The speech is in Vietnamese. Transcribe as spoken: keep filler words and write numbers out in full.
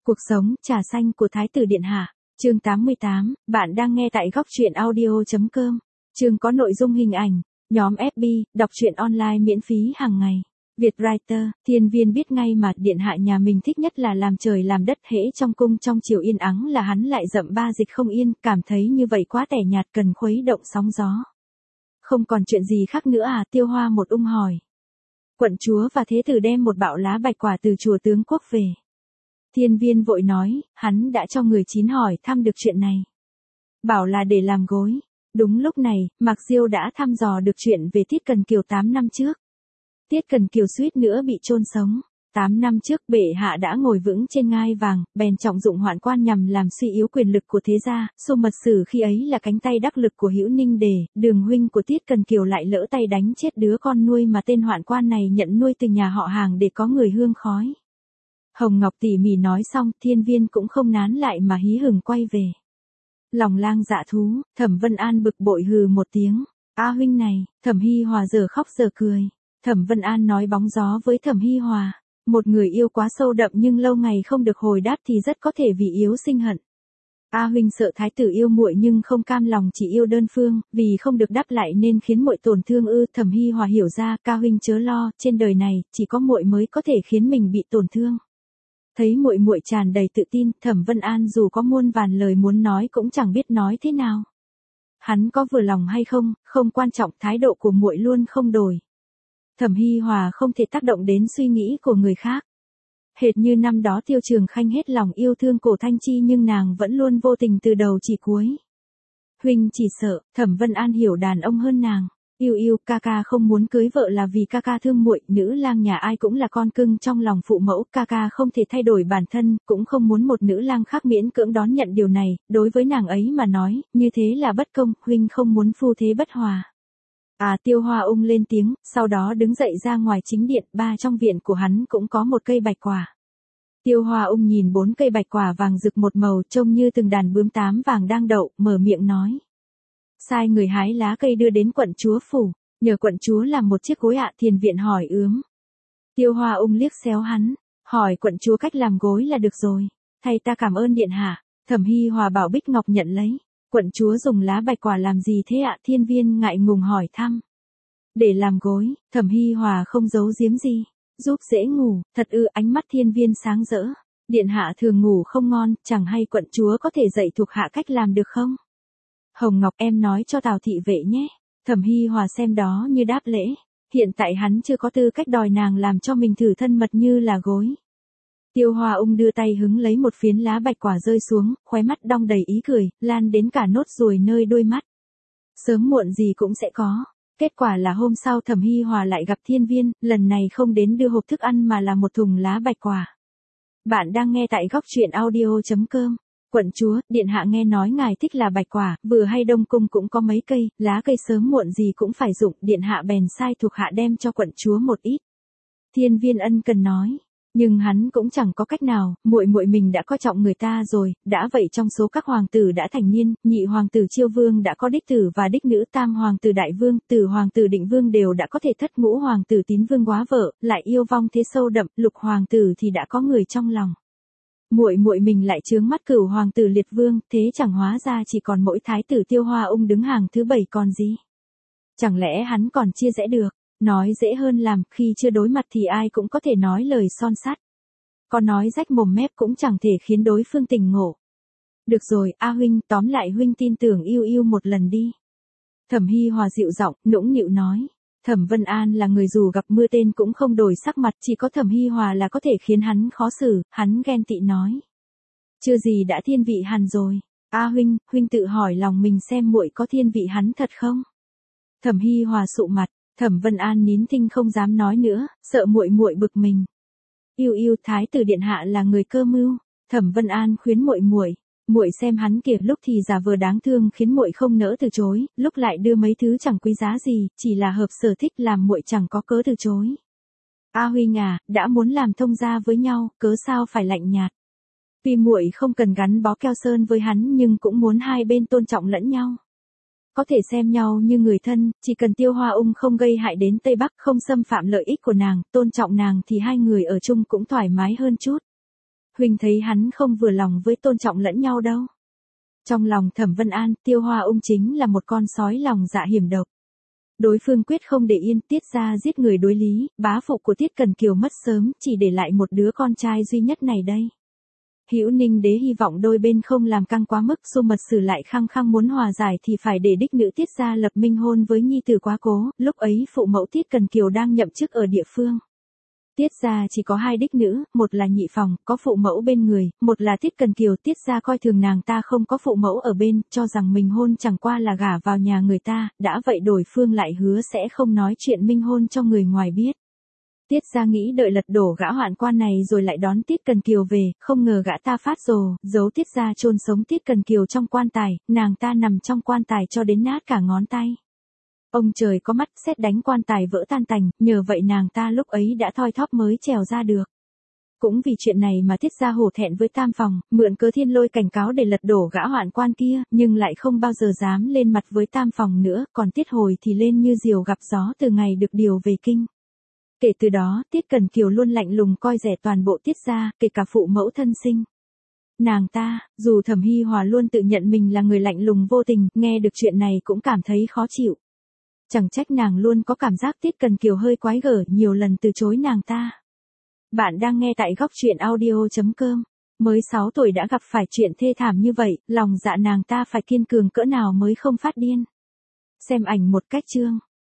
Cuộc sống, trà xanh của Thái tử Điện Hạ. Chương tám mươi tám, bạn đang nghe tại góc truyện audio chấm com. Chương có nội dung hình ảnh, nhóm ép bê, đọc truyện online miễn phí hàng ngày. Vietwriter, Thiên Viên biết ngay mà Điện Hạ nhà mình thích nhất là làm trời làm đất, hễ trong cung trong triều yên ắng là hắn lại dậm ba dịch không yên, cảm thấy như vậy quá tẻ nhạt, cần khuấy động sóng gió. Không còn chuyện gì khác nữa à? Tiêu Hoa một ung hỏi. Quận chúa và thế tử đem một bạo lá bạch quả từ chùa Tướng Quốc về. Thiên Viên vội nói, hắn đã cho người chín hỏi thăm được chuyện này. Bảo là để làm gối. Đúng lúc này, Mạc Diêu đã thăm dò được chuyện về Tiết Cần Kiều tám năm trước. Tiết Cần Kiều suýt nữa bị chôn sống. tám năm trước bệ hạ đã ngồi vững trên ngai vàng, bèn trọng dụng hoạn quan nhằm làm suy yếu quyền lực của thế gia. Xô Mật Sử khi ấy là cánh tay đắc lực của Hữu Ninh Đề, đường huynh của Tiết Cần Kiều lại lỡ tay đánh chết đứa con nuôi mà tên hoạn quan này nhận nuôi từ nhà họ Hàng để có người hương khói. Hồng Ngọc tỉ mỉ nói xong, Thiên Viên cũng không nán lại mà hí hửng quay về. Lòng lang dạ thú, Thẩm Vân An bực bội hừ một tiếng. A huynh này, Thẩm Hi Hòa giờ khóc giờ cười. Thẩm Vân An nói bóng gió với Thẩm Hi Hòa. Một người yêu quá sâu đậm nhưng lâu ngày không được hồi đáp thì rất có thể vì yếu sinh hận. A huynh sợ thái tử yêu muội nhưng không cam lòng chỉ yêu đơn phương, vì không được đáp lại nên khiến muội tổn thương ư? Thẩm Hi Hòa hiểu ra, ca huynh chớ lo, trên đời này chỉ có muội mới có thể khiến mình bị tổn thương. Thấy muội muội tràn đầy tự tin, Thẩm Vân An dù có muôn vàn lời muốn nói cũng chẳng biết nói thế nào. Hắn có vừa lòng hay không, không quan trọng, thái độ của muội luôn không đổi. Thẩm Hi Hòa không thể tác động đến suy nghĩ của người khác. Hệt như năm đó Tiêu Trường Khanh hết lòng yêu thương Cổ Thanh Chi nhưng nàng vẫn luôn vô tình từ đầu chỉ cuối. Huynh chỉ sợ, Thẩm Vân An hiểu đàn ông hơn nàng. Yêu yêu, ca ca không muốn cưới vợ là vì ca ca thương muội, nữ lang nhà ai cũng là con cưng trong lòng phụ mẫu, ca ca không thể thay đổi bản thân, cũng không muốn một nữ lang khác miễn cưỡng đón nhận điều này, đối với nàng ấy mà nói, như thế là bất công, huynh không muốn phu thế bất hòa. À, Tiêu Hoa ung lên tiếng, sau đó đứng dậy ra ngoài chính điện, ba trong viện của hắn cũng có một cây bạch quả. Tiêu Hoa ung nhìn bốn cây bạch quả vàng rực một màu trông như từng đàn bướm tám vàng đang đậu, mở miệng nói. Sai người hái lá cây đưa đến quận chúa phủ, nhờ quận chúa làm một chiếc gối ạ. Thiền viện hỏi ướm. Tiêu Hoa ung liếc xéo hắn, hỏi quận chúa cách làm gối là được rồi, thay ta cảm ơn điện hạ. Thẩm Hi Hòa bảo Bích Ngọc nhận lấy. Quận chúa dùng lá bạch quả làm gì thế ạ? Thiên Viên ngại ngùng hỏi thăm. Để làm gối. Thẩm Hi Hòa không giấu giếm gì, giúp dễ ngủ. Thật ư? Ánh mắt Thiên Viên sáng rỡ. Điện hạ thường ngủ không ngon, chẳng hay quận chúa có thể dạy thuộc hạ cách làm được không? Hồng Ngọc, em nói cho Tào thị vệ nhé. Thẩm Hi Hòa xem đó như đáp lễ. Hiện tại hắn chưa có tư cách đòi nàng làm cho mình thử thân mật như là gối. Tiêu Hoa ung đưa tay hứng lấy một phiến lá bạch quả rơi xuống, khóe mắt đong đầy ý cười, lan đến cả nốt ruồi nơi đôi mắt. Sớm muộn gì cũng sẽ có. Kết quả là hôm sau Thẩm Hi Hòa lại gặp Thiên Viên, lần này không đến đưa hộp thức ăn mà là một thùng lá bạch quả. Bạn đang nghe tại góc truyện audio chấm com. Quận chúa, điện hạ nghe nói ngài thích là bạch quả, vừa hay Đông cung cũng có mấy cây, lá cây sớm muộn gì cũng phải dụng, điện hạ bèn sai thuộc hạ đem cho quận chúa một ít. Thiên Viên ân cần nói, nhưng hắn cũng chẳng có cách nào, muội muội mình đã coi trọng người ta rồi, đã vậy trong số các hoàng tử đã thành niên, nhị hoàng tử Chiêu Vương đã có đích tử và đích nữ, tam hoàng tử Đại Vương, tử hoàng tử Định Vương đều đã có thể thất, ngũ hoàng tử Tín Vương góa vợ, lại yêu vong thế sâu đậm, lục hoàng tử thì đã có người trong lòng. Muội muội mình lại chướng mắt cửu hoàng tử Liệt Vương, thế chẳng hóa ra chỉ còn mỗi thái tử Tiêu Hoa ung đứng hàng thứ bảy còn gì. Chẳng lẽ hắn còn chia rẽ được? Nói dễ hơn làm, khi chưa đối mặt thì ai cũng có thể nói lời son sắt. Có nói rách mồm mép cũng chẳng thể khiến đối phương tỉnh ngộ. Được rồi, A huynh, tóm lại huynh tin tưởng yêu yêu một lần đi. Thẩm Hi Hòa dịu giọng, nũng nịu nói. Thẩm Vân An là người dù gặp mưa tên cũng không đổi sắc mặt, chỉ có Thẩm Hi Hòa là có thể khiến hắn khó xử, hắn ghen tị nói. Chưa gì đã thiên vị hắn rồi. A huynh, huynh tự hỏi lòng mình xem muội có thiên vị hắn thật không? Thẩm Hi Hòa sụ mặt, Thẩm Vân An nín thinh không dám nói nữa, sợ muội muội bực mình. Yêu yêu, thái tử điện hạ là người cơ mưu. Thẩm Vân An khuyến muội muội. Muội xem hắn kìa, lúc thì giả vờ đáng thương khiến muội không nỡ từ chối, lúc lại đưa mấy thứ chẳng quý giá gì, chỉ là hợp sở thích làm muội chẳng có cớ từ chối. A huynh à, đã muốn làm thông gia với nhau, cớ sao phải lạnh nhạt? Tuy muội không cần gắn bó keo sơn với hắn nhưng cũng muốn hai bên tôn trọng lẫn nhau. Có thể xem nhau như người thân, chỉ cần Tiêu Hoa ung không gây hại đến Tây Bắc, không xâm phạm lợi ích của nàng, tôn trọng nàng thì hai người ở chung cũng thoải mái hơn chút. Huynh thấy hắn không vừa lòng với tôn trọng lẫn nhau đâu. Trong lòng Thẩm Vân An, Tiêu Hoa Ung chính là một con sói lòng dạ hiểm độc. Đối phương quyết không để yên, Tiết gia giết người đối lý, bá phụ của Tiết Cần Kiều mất sớm, chỉ để lại một đứa con trai duy nhất này đây. Hữu Ninh Đế hy vọng đôi bên không làm căng quá mức, Xu Mật Sử lại khăng khăng muốn hòa giải thì phải để đích nữ Tiết gia lập minh hôn với nhi tử Quá Cố, lúc ấy phụ mẫu Tiết Cần Kiều đang nhậm chức ở địa phương. Tiết gia chỉ có hai đích nữ, một là Nhị Phòng, có phụ mẫu bên người, một là Tiết Cần Kiều. Tiết gia coi thường nàng ta không có phụ mẫu ở bên, cho rằng mình hôn chẳng qua là gả vào nhà người ta, đã vậy đối phương lại hứa sẽ không nói chuyện minh hôn cho người ngoài biết. Tiết gia nghĩ đợi lật đổ gã hoạn quan này rồi lại đón Tiết Cần Kiều về, không ngờ gã ta phát rồ, giấu Tiết gia chôn sống Tiết Cần Kiều trong quan tài, nàng ta nằm trong quan tài cho đến nát cả ngón tay. Ông trời có mắt, sét đánh quan tài vỡ tan tành, nhờ vậy nàng ta lúc ấy đã thoi thóp mới trèo ra được. Cũng vì chuyện này mà Tiết gia hổ thẹn với Tam Phòng, mượn cớ thiên lôi cảnh cáo để lật đổ gã hoạn quan kia, nhưng lại không bao giờ dám lên mặt với Tam Phòng nữa, còn Tiết Hồi thì lên như diều gặp gió từ ngày được điều về kinh. Kể từ đó, Tiết Cần Kiều luôn lạnh lùng coi rẻ toàn bộ Tiết gia, kể cả phụ mẫu thân sinh. Nàng ta, dù Thẩm Hi Hòa luôn tự nhận mình là người lạnh lùng vô tình, nghe được chuyện này cũng cảm thấy khó chịu. Chẳng trách nàng luôn có cảm giác Tiết Cần Kiều hơi quái gở, nhiều lần từ chối nàng ta. Bạn đang nghe tại góc truyện audio chấm com. Mới sáu tuổi đã gặp phải chuyện thê thảm như vậy, lòng dạ nàng ta phải kiên cường cỡ nào mới không phát điên. Xem ảnh một cách chương.